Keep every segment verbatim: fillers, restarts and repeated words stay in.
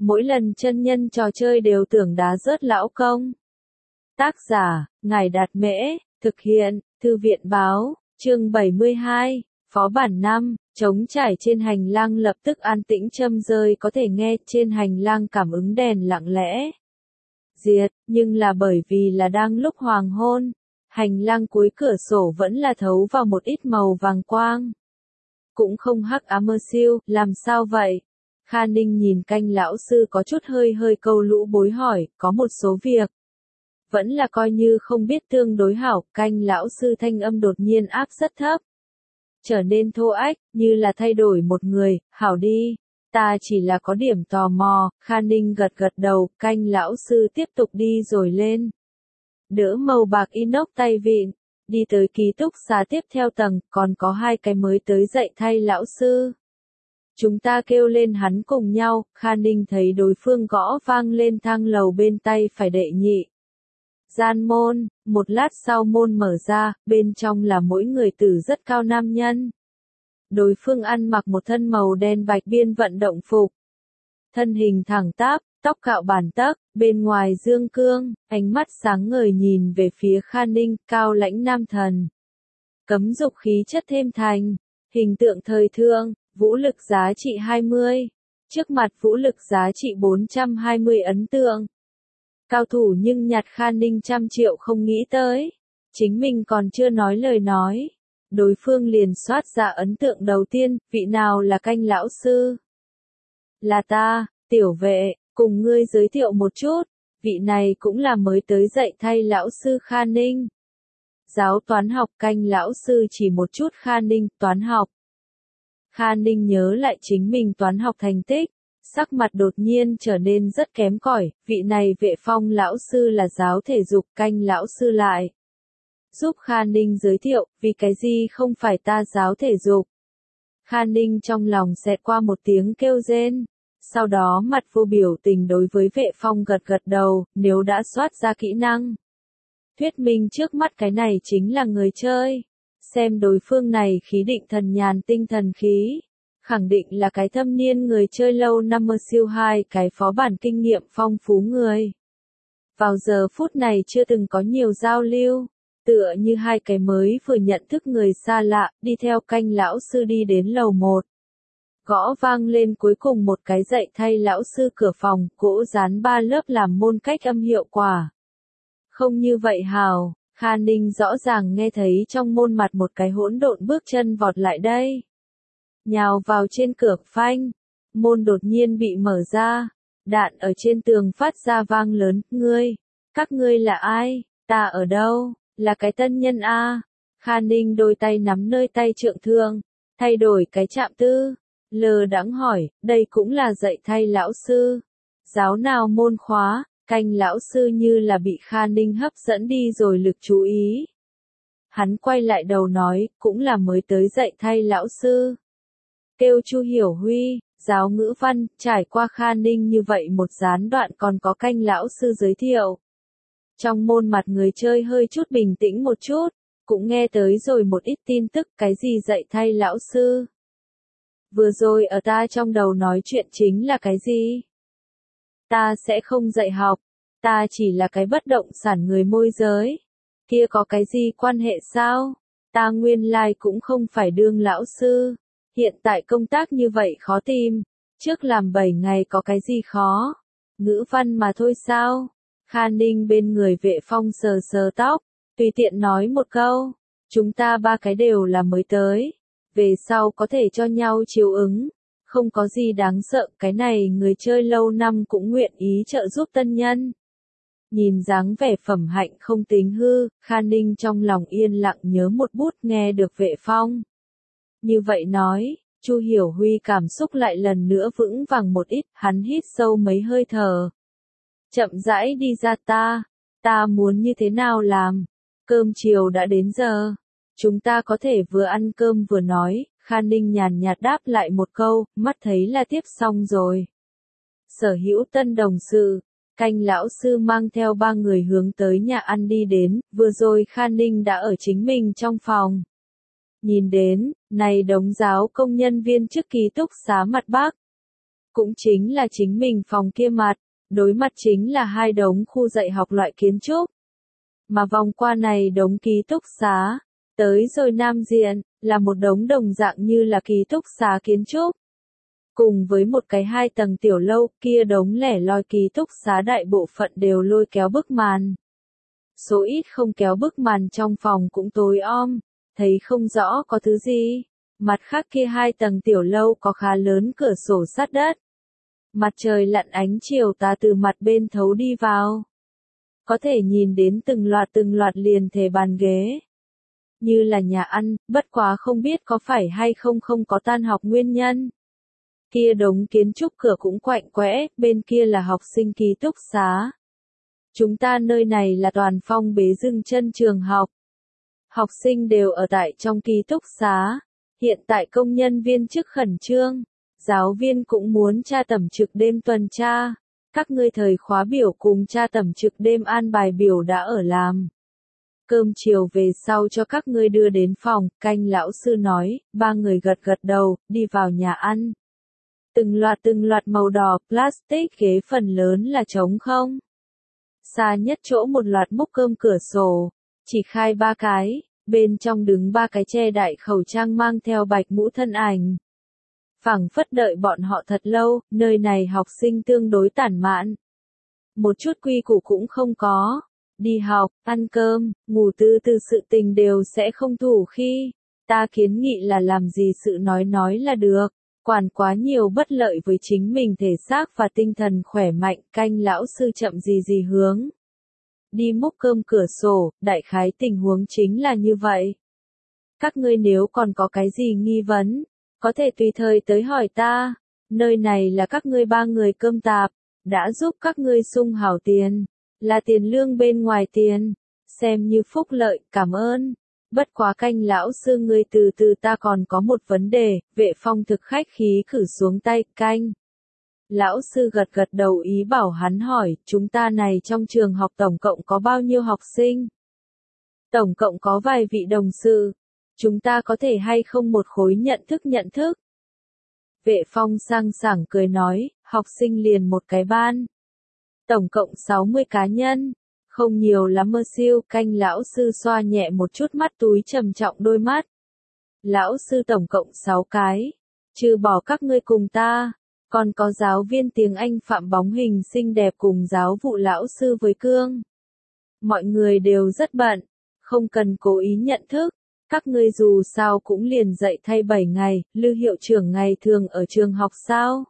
mỗi lần chân nhân trò chơi đều tưởng đá rớt lão công. Tác giả, Ngài Đạt Mễ, thực hiện, Thư viện Báo, chương bảy mươi hai, Phó bản năm, trống trải trên hành lang lập tức an tĩnh châm rơi có thể nghe trên hành lang cảm ứng đèn lặng lẽ. Diệt, nhưng là bởi vì là đang lúc hoàng hôn, hành lang cuối cửa sổ vẫn là thấu vào một ít màu vàng quang. Cũng không hắc ám mơ siêu, làm sao vậy? Kha Ninh nhìn canh lão sư có chút hơi hơi câu lũ bối hỏi, có một số việc. Vẫn là coi như không biết tương đối hảo, canh lão sư thanh âm đột nhiên áp rất thấp. Trở nên thô ách, như là thay đổi một người, hảo đi. Ta chỉ là có điểm tò mò, Kha Ninh gật gật đầu, canh lão sư tiếp tục đi rồi lên. Đỡ màu bạc inox tay vịn, đi tới ký túc xá tiếp theo tầng, còn có hai cái mới tới dạy thay lão sư. Chúng ta kêu lên hắn cùng nhau, Kha Ninh thấy đối phương gõ vang lên thang lầu bên tay phải đệ nhị. Gian môn, một lát sau môn mở ra, bên trong là mỗi người tử rất cao nam nhân. Đối phương ăn mặc một thân màu đen bạch biên vận động phục. Thân hình thẳng tắp, tóc cạo bản tấc, bên ngoài dương cương, ánh mắt sáng ngời nhìn về phía Kha Ninh, cao lãnh nam thần. Cấm dục khí chất thêm thành, hình tượng thời thượng, vũ lực giá trị hai mươi, trước mặt vũ lực giá trị bốn trăm hai mươi ấn tượng. Cao thủ nhưng nhặt Kha Ninh trăm triệu không nghĩ tới, chính mình còn chưa nói lời nói. Đối phương liền soát ra ấn tượng đầu tiên, vị nào là canh lão sư? Là ta, tiểu vệ, cùng ngươi giới thiệu một chút, vị này cũng là mới tới dạy thay lão sư Kha Ninh. Giáo toán học canh lão sư chỉ một chút Kha Ninh, toán học. Kha Ninh nhớ lại chính mình toán học thành tích, sắc mặt đột nhiên trở nên rất kém cỏi, vị này vệ phong lão sư là giáo thể dục canh lão sư lại. Giúp Kha Ninh giới thiệu, vì cái gì không phải ta giáo thể dục. Kha Ninh trong lòng xẹt qua một tiếng kêu rên, sau đó mặt vô biểu tình đối với vệ phong gật gật đầu, nếu đã soát ra kỹ năng. Thuyết minh trước mắt cái này chính là người chơi, xem đối phương này khí định thần nhàn tinh thần khí, khẳng định là cái thâm niên người chơi lâu năm mơ siêu hai cái phó bản kinh nghiệm phong phú người. Vào giờ phút này chưa từng có nhiều giao lưu. Tựa như hai cái mới vừa nhận thức người xa lạ, đi theo canh lão sư đi đến lầu một. Gõ vang lên cuối cùng một cái dạy thay lão sư cửa phòng, gỗ dán ba lớp làm môn cách âm hiệu quả. Không như vậy hào, Kha Ninh rõ ràng nghe thấy trong môn mặt một cái hỗn độn bước chân vọt lại đây. Nhào vào trên cửa phanh, môn đột nhiên bị mở ra, đạn ở trên tường phát ra vang lớn, ngươi, các ngươi là ai, ta ở đâu? Là cái tân nhân A. Kha Ninh đôi tay nắm nơi tay trượng thương, thay đổi cái chạm tư, lờ đãng hỏi, đây cũng là dạy thay lão sư. Giáo nào môn khóa, canh lão sư như là bị Kha Ninh hấp dẫn đi rồi lực chú ý. Hắn quay lại đầu nói, cũng là mới tới dạy thay lão sư. Kêu Chu Hiểu Huy, giáo ngữ văn, trải qua Kha Ninh như vậy một gián đoạn còn có canh lão sư giới thiệu. Trong môn mặt người chơi hơi chút bình tĩnh một chút, cũng nghe tới rồi một ít tin tức cái gì dạy thay lão sư. Vừa rồi ở ta trong đầu nói chuyện chính là cái gì? Ta sẽ không dạy học, ta chỉ là cái bất động sản người môi giới. Kia có cái gì quan hệ sao? Ta nguyên lai cũng không phải đương lão sư. Hiện tại công tác như vậy khó tìm, trước làm bảy ngày có cái gì khó? Ngữ văn mà thôi sao? Kha Ninh bên người vệ phong sờ sờ tóc, tùy tiện nói một câu, chúng ta ba cái đều là mới tới, về sau có thể cho nhau chiếu ứng, không có gì đáng sợ, cái này người chơi lâu năm cũng nguyện ý trợ giúp tân nhân. Nhìn dáng vẻ phẩm hạnh không tính hư, Kha Ninh trong lòng yên lặng nhớ một bút nghe được vệ phong. Như vậy nói, Chu Hiểu Huy cảm xúc lại lần nữa vững vàng một ít, hắn hít sâu mấy hơi thở. Chậm rãi đi ra ta, ta muốn như thế nào làm, cơm chiều đã đến giờ, chúng ta có thể vừa ăn cơm vừa nói, Kha Ninh nhàn nhạt đáp lại một câu, mắt thấy là tiếp xong rồi. Sở hữu tân đồng sự, canh lão sư mang theo ba người hướng tới nhà ăn đi đến, vừa rồi Kha Ninh đã ở chính mình trong phòng. Nhìn đến, này đống giáo công nhân viên trước ký túc xá mặt Bắc. cũng chính là chính mình phòng kia mặt, đối mặt chính là hai đống khu dạy học loại kiến trúc. Mà vòng qua này đống ký túc xá, tới rồi nam diện, là một đống đồng dạng như là ký túc xá kiến trúc. Cùng với một cái hai tầng tiểu lâu, kia đống lẻ loi ký túc xá đại bộ phận đều lôi kéo bức màn. Số ít không kéo bức màn trong phòng cũng tối om, thấy không rõ có thứ gì. Mặt khác kia hai tầng tiểu lâu có khá lớn cửa sổ sát đất. Mặt trời lặn ánh chiều tà từ mặt bên thấu đi vào. Có thể nhìn đến từng loạt từng loạt liền thể bàn ghế. Như là nhà ăn, bất quá không biết có phải hay không không có tan học nguyên nhân. Kia đống kiến trúc cửa cũng quạnh quẽ, bên kia là học sinh ký túc xá. Chúng ta nơi này là toàn phong bế dừng chân trường học. Học sinh đều ở tại trong ký túc xá. Hiện tại công nhân viên chức khẩn trương. Giáo viên cũng muốn tra tẩm trực đêm tuần tra. Các ngươi thời khóa biểu cùng tra tẩm trực đêm an bài biểu đã ở làm. Cơm chiều về sau cho các ngươi đưa đến phòng, canh lão sư nói, ba người gật gật đầu, đi vào nhà ăn. Từng loạt từng loạt màu đỏ, plastic ghế phần lớn là trống không. Xa nhất chỗ một loạt múc cơm cửa sổ, chỉ khai ba cái, bên trong đứng ba cái che đại khẩu trang mang theo bạch mũ thân ảnh. Phảng phất đợi bọn họ thật lâu, nơi này học sinh tương đối tản mạn. Một chút quy củ cũng không có. Đi học, ăn cơm, ngủ tư tư sự tình đều sẽ không thủ khi. Ta kiến nghị là làm gì sự nói nói là được. Quản quá nhiều bất lợi với chính mình thể xác và tinh thần khỏe mạnh, canh lão sư chậm gì gì hướng. Đi múc cơm cửa sổ, đại khái tình huống chính là như vậy. Các ngươi nếu còn có cái gì nghi vấn, có thể tùy thời tới hỏi ta. Nơi này là các ngươi ba người cơm tạp, đã giúp các ngươi sung hảo tiền, là tiền lương bên ngoài tiền, xem như phúc lợi, cảm ơn. Bất quá canh lão sư ngươi từ từ ta còn có một vấn đề, Vệ Phong thực khách khí cử xuống tay, canh. Lão sư gật gật đầu ý bảo hắn hỏi, chúng ta này trong trường học tổng cộng có bao nhiêu học sinh? Tổng cộng có vài vị đồng sự. Chúng ta có thể hay không một khối nhận thức nhận thức? Vệ Phong sang sảng cười nói, học sinh liền một cái ban. Tổng cộng sáu mươi cá nhân. Không nhiều lắm mơ siêu, canh lão sư xoa nhẹ một chút mắt túi trầm trọng đôi mắt. Lão sư tổng cộng sáu cái. Trừ bỏ các ngươi cùng ta. Còn có giáo viên tiếng Anh Phạm Bóng Hình xinh đẹp cùng giáo vụ lão sư với cương. Mọi người đều rất bận. Không cần cố ý nhận thức. Các ngươi dù sao cũng liền dạy thay bảy ngày, Lư hiệu trưởng ngày thường ở trường học sao?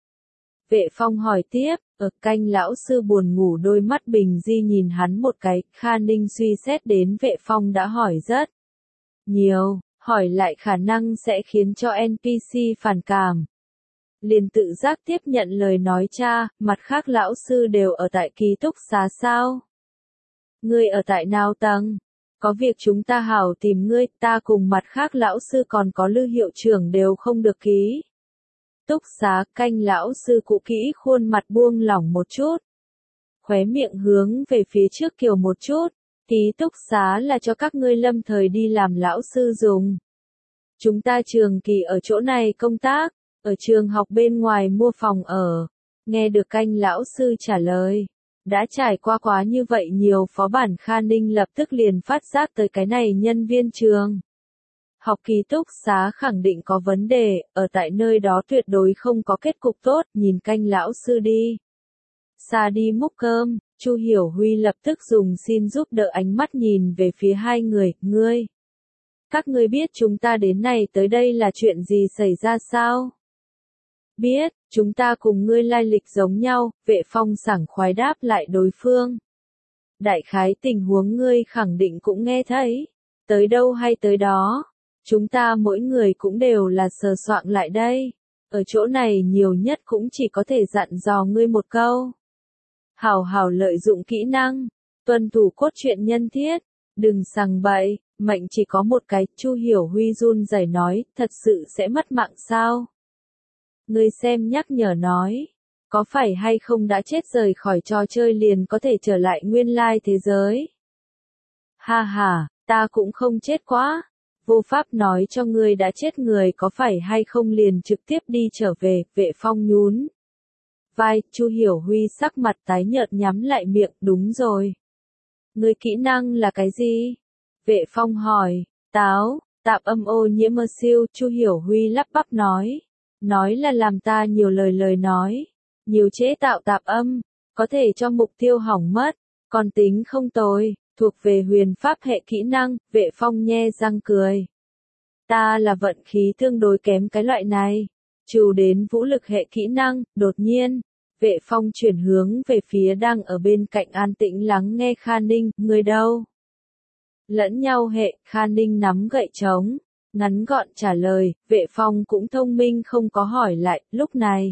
Vệ Phong hỏi tiếp, ở canh lão sư buồn ngủ đôi mắt bình di nhìn hắn một cái, Kha Ninh suy xét đến Vệ Phong đã hỏi rất nhiều, hỏi lại khả năng sẽ khiến cho en pê xê phản cảm. Liền tự giác tiếp nhận lời nói cha, mặt khác lão sư đều ở tại ký túc xá sao? Ngươi ở tại nào tầng? Có việc chúng ta hảo tìm ngươi, ta cùng mặt khác lão sư còn có Lư hiệu trưởng đều không được ký. Túc xá, canh lão sư cụ kỹ khuôn mặt buông lỏng một chút. Khóe miệng hướng về phía trước kiều một chút. Ký túc xá là cho các ngươi lâm thời đi làm lão sư dùng. Chúng ta trường kỳ ở chỗ này công tác, ở trường học bên ngoài mua phòng ở. Nghe được canh lão sư trả lời. Đã trải qua quá như vậy nhiều phó bản Kha Ninh lập tức liền phát giác tới cái này nhân viên trường. Học ký túc xá khẳng định có vấn đề, ở tại nơi đó tuyệt đối không có kết cục tốt, nhìn canh lão sư đi. Xa đi múc cơm, Chu Hiểu Huy lập tức dùng xin giúp đỡ ánh mắt nhìn về phía hai người, ngươi. Các ngươi biết chúng ta đến này tới đây là chuyện gì xảy ra sao? Biết, chúng ta cùng ngươi lai lịch giống nhau, Vệ Phong sảng khoái đáp lại đối phương. Đại khái tình huống ngươi khẳng định cũng nghe thấy, tới đâu hay tới đó. Chúng ta mỗi người cũng đều là sờ soạng lại đây. Ở chỗ này nhiều nhất cũng chỉ có thể dặn dò ngươi một câu. Hảo hảo lợi dụng kỹ năng, tuân thủ cốt truyện nhân thiết, đừng sằng bậy, mệnh chỉ có một cái, Chu Hiểu Huy run rẩy nói, thật sự sẽ mất mạng sao? Ngươi xem nhắc nhở nói, có phải hay không đã chết rời khỏi trò chơi liền có thể trở lại nguyên lai thế giới? Ha ha, ta cũng không chết quá. Vô pháp nói cho ngươi đã chết người có phải hay không liền trực tiếp đi trở về, Vệ Phong nhún vai, Chu Hiểu Huy sắc mặt tái nhợt nhắm lại miệng, đúng rồi. Người kỹ năng là cái gì? Vệ Phong hỏi, táo, tạp âm ô nhiễm mơ siêu, Chu Hiểu Huy lắp bắp nói. Nói là làm ta nhiều lời lời nói. Nhiều chế tạo tạp âm, có thể cho mục tiêu hỏng mất, còn tính không tồi, thuộc về huyền pháp hệ kỹ năng, Vệ Phong nhe răng cười. Ta là vận khí tương đối kém cái loại này. Trừ đến vũ lực hệ kỹ năng, đột nhiên, Vệ Phong chuyển hướng về phía đang ở bên cạnh an tĩnh lắng nghe Kha Ninh, người đâu? Lẫn nhau hệ, Kha Ninh nắm gậy trống, ngắn gọn trả lời, Vệ Phong cũng thông minh không có hỏi lại, lúc này.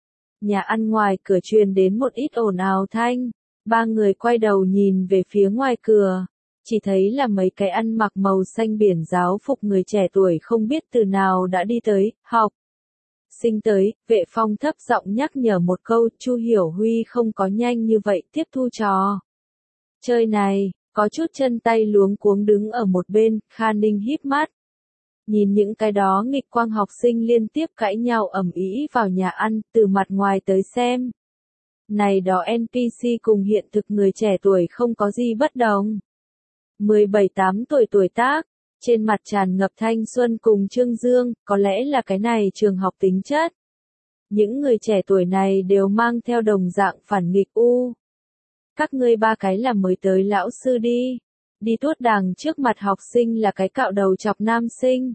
Nhà ăn ngoài cửa truyền đến một ít ồn ào thanh, ba người quay đầu nhìn về phía ngoài cửa, chỉ thấy là mấy cái ăn mặc màu xanh biển giáo phục người trẻ tuổi không biết từ nào đã đi tới, học. Sinh tới, Vệ Phong thấp giọng nhắc nhở một câu, Chu Hiểu Huy không có nhanh như vậy tiếp thu trò. Chơi này, có chút chân tay luống cuống đứng ở một bên, Kha Ninh híp mắt. Nhìn những cái đó nghịch quang học sinh liên tiếp cãi nhau ầm ĩ vào nhà ăn, từ mặt ngoài tới xem. Này đó en pê xê cùng hiện thực người trẻ tuổi không có gì bất đồng. mười bảy tám tuổi tuổi tác, trên mặt tràn ngập thanh xuân cùng trương dương, có lẽ là cái này trường học tính chất. Những người trẻ tuổi này đều mang theo đồng dạng phản nghịch u. Các ngươi ba cái là mới tới lão sư đi. Đi tuốt đàng trước mặt học sinh là cái cạo đầu chọc nam sinh.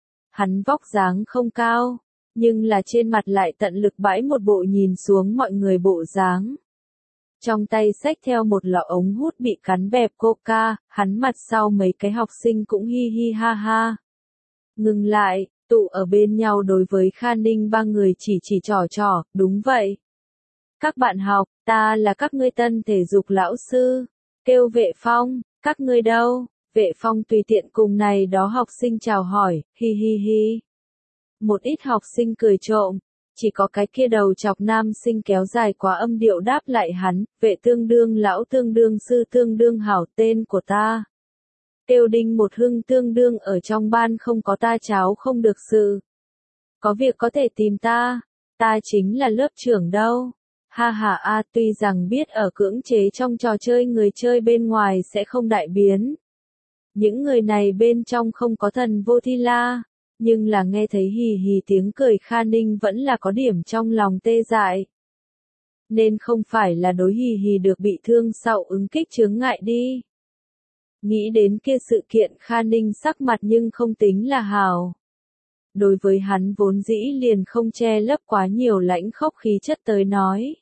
Hắn vóc dáng không cao, nhưng là trên mặt lại tận lực bãi một bộ nhìn xuống mọi người bộ dáng. Trong tay xách theo một lọ ống hút bị cắn bẹp coca, hắn mặt sau mấy cái học sinh cũng hi hi ha ha. Ngừng lại, tụ ở bên nhau đối với Kha Ninh ba người chỉ chỉ trò trò, đúng vậy. Các bạn học, ta là các ngươi tân thể dục lão sư, kêu Vệ Phong, các ngươi đâu? Vệ Phong tùy tiện cùng này đó học sinh chào hỏi, hi hi hi. Một ít học sinh cười trộm, chỉ có cái kia đầu chọc nam sinh kéo dài quá âm điệu đáp lại hắn, Vệ tương đương lão tương đương sư tương đương hảo tên của ta. Tiêu Đinh một hưng tương đương ở trong ban không có ta cháu không được sự. Có việc có thể tìm ta, ta chính là lớp trưởng đâu. Ha ha a tuy rằng biết ở cưỡng chế trong trò chơi người chơi bên ngoài sẽ không đại biến. Những người này bên trong không có thần vô thi la, nhưng là nghe thấy hì hì tiếng cười Kha Ninh vẫn là có điểm trong lòng tê dại. Nên không phải là đối hì hì được bị thương sau ứng kích chướng ngại đi. Nghĩ đến kia sự kiện Kha Ninh sắc mặt nhưng không tính là hào. Đối với hắn vốn dĩ liền không che lấp quá nhiều lãnh khốc khí chất tới nói.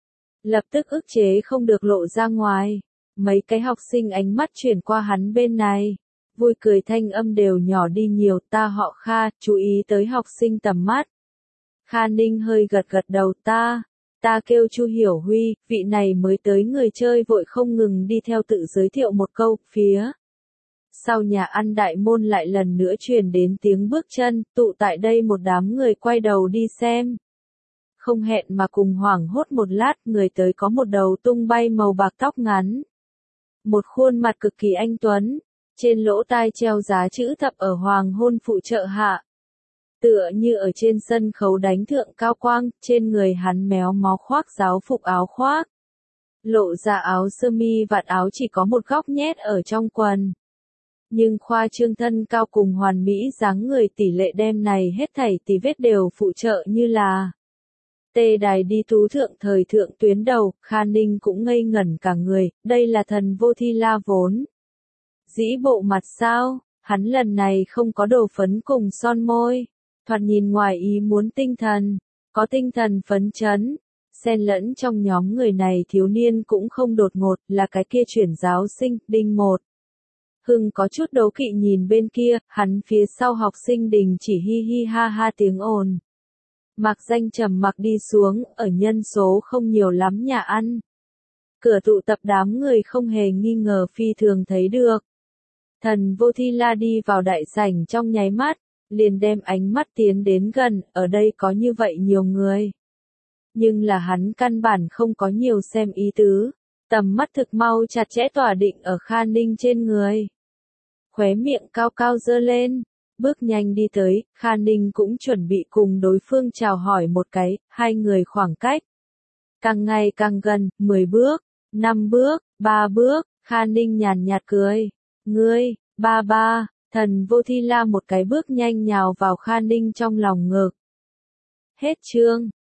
Lập tức ức chế không được lộ ra ngoài. Mấy cái học sinh ánh mắt chuyển qua hắn bên này. Vui cười thanh âm đều nhỏ đi nhiều, ta họ Kha, chú ý tới học sinh tầm mắt. Kha Ninh hơi gật gật đầu, ta, ta kêu Chu Hiểu Huy, vị này mới tới người chơi vội không ngừng đi theo tự giới thiệu một câu, phía. Sau nhà ăn đại môn lại lần nữa truyền đến tiếng bước chân, tụ tại đây một đám người quay đầu đi xem. Không hẹn mà cùng hoảng hốt một lát, người tới có một đầu tung bay màu bạc tóc ngắn. Một khuôn mặt cực kỳ anh tuấn, trên lỗ tai treo giá chữ thập ở hoàng hôn phụ trợ hạ. Tựa như ở trên sân khấu đánh thượng cao quang, trên người hắn méo mó khoác giáo phục áo khoác. Lộ ra áo sơ mi vạt áo chỉ có một góc nhét ở trong quần. Nhưng khoa trương thân cao cùng hoàn mỹ dáng người tỷ lệ đem này hết thảy tỷ vết đều phụ trợ như là. Tê đài đi tú thượng thời thượng tuyến đầu, Kha Ninh cũng ngây ngẩn cả người, đây là thần vô thi la vốn. Dĩ bộ mặt sao, hắn lần này không có đồ phấn cùng son môi, thoạt nhìn ngoài ý muốn tinh thần, có tinh thần phấn chấn, xen lẫn trong nhóm người này thiếu niên cũng không đột ngột, là cái kia chuyển giáo sinh, Đinh một. Hưng có chút đố kỵ nhìn bên kia, hắn phía sau học sinh Đình chỉ hi hi ha ha tiếng ồn. Mạc Danh trầm mặc đi xuống, ở nhân số không nhiều lắm nhà ăn. Cửa tụ tập đám người không hề nghi ngờ phi thường thấy được. Thần vô thi la đi vào đại sảnh trong nháy mắt, liền đem ánh mắt tiến đến gần, ở đây có như vậy nhiều người. Nhưng là hắn căn bản không có nhiều xem ý tứ, tầm mắt thực mau chặt chẽ tỏa định ở Kha Ninh trên người. Khóe miệng cao cao giơ lên, bước nhanh đi tới, Kha Ninh cũng chuẩn bị cùng đối phương chào hỏi một cái, hai người khoảng cách. Càng ngày càng gần, mười bước, năm bước, ba bước, Kha Ninh nhàn nhạt cười. Ngươi, ba ba, Thần Vô Thi La một cái bước nhanh nhào vào Kha Ninh trong lòng ngực. Hết chương.